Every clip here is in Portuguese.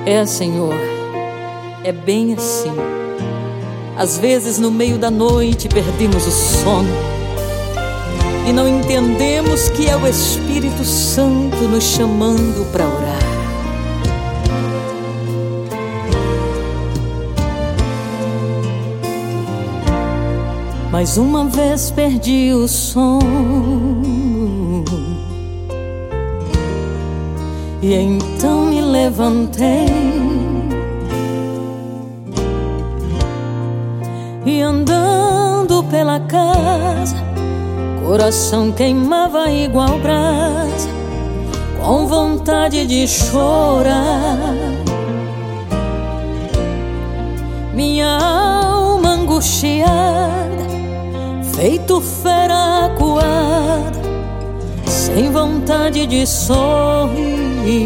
É, Senhor, é bem assim. Às vezes no meio da noite perdemos o sono e não entendemos que é o Espírito Santo nos chamando para orar. Mais uma vez perdi o sono e então me levantei e andando pela casa, coração queimava igual brasa, com vontade de chorar. Minha alma angustiada, feito fera acuada, sem vontade de sorrir.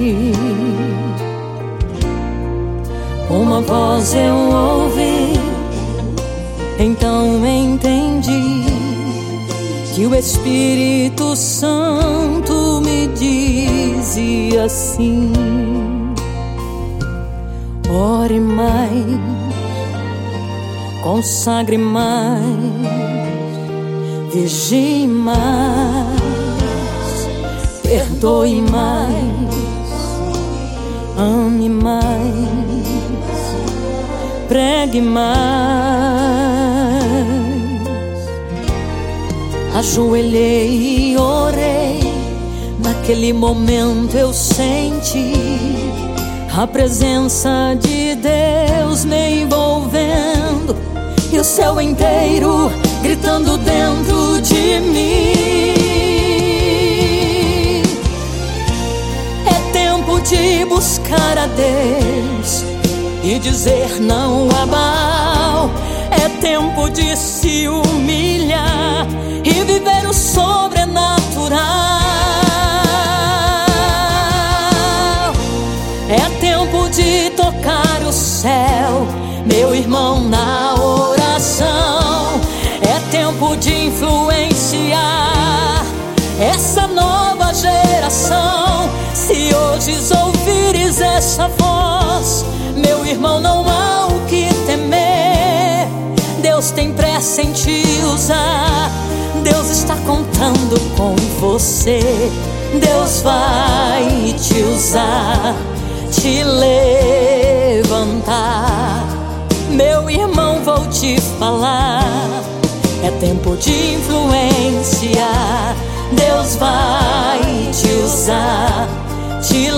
Uma voz eu ouvi, então entendi que o Espírito Santo me dizia assim: ore mais, consagre mais, vigie mais, perdoe mais, ame mais, pregue mais. Ajoelhei e orei, naquele momento eu senti a presença de Deus me envolvendo e o céu inteiro gritando dentro de mim. É tempo de buscar a Deus e dizer não a Baal. É tempo de se humilhar e viver o sobrenatural. É tempo de tocar o céu, meu irmão, na oração. É tempo de influenciar essa nova geração. Se hoje ouvires essa voz, meu irmão, não há o que temer. Deus tem pressa em te usar. Deus está contando com você. Deus vai te usar, te levantar. Meu irmão, vou te falar, é tempo de influenciar. Deus vai te usar, te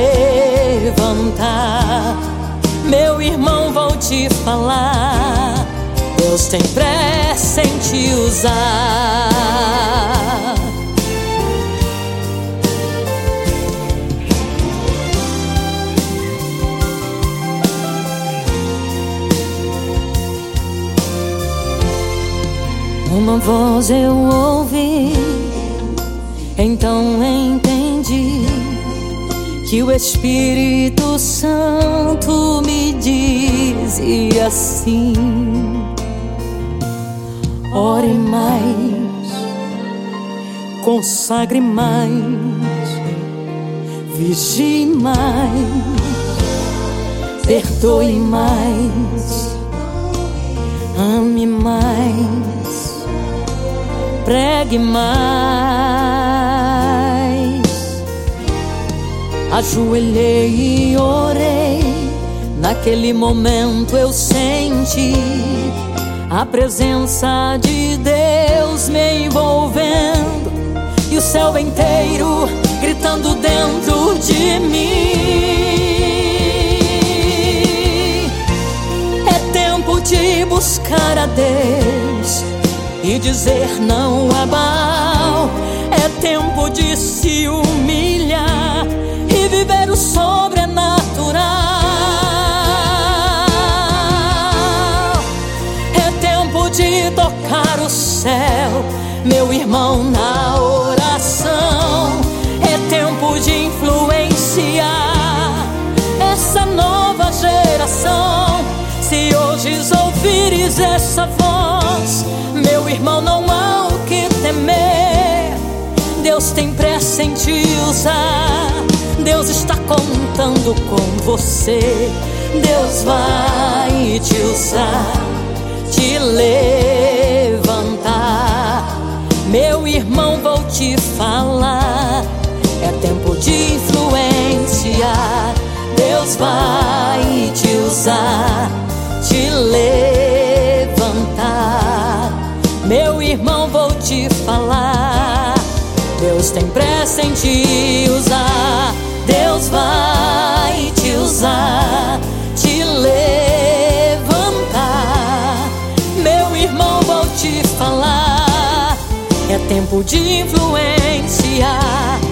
levantar. Meu irmão, vou te falar, Deus tem pressa em te usar. Uma voz eu ouvi, então entendi que o Espírito Santo me dizia assim: ore mais, consagre mais, vigie mais, perdoe mais, ame mais, pregue mais. Ajoelhei e orei, naquele momento eu senti a presença de Deus me envolvendo e o céu inteiro gritando dentro de mim. É tempo de buscar a Deus e dizer não a Baal. É tempo de se humilhar e viver o sobrenatural. É tempo de tocar o céu, meu irmão, na oração. É tempo de influenciar essa nova geração. Se hoje ouvires essa voz, meu irmão, não há o que temer. Deus tem pressa em te usar. Deus está contando com você. Deus vai te usar, te levantar. Meu irmão, vou te falar, é tempo de influenciar. Deus vai te usar, te levantar. Meu irmão, vou te falar, Deus tem pressa em te usar. Deus vai te usar, te levantar. Meu irmão, vou te falar, é tempo de influenciar.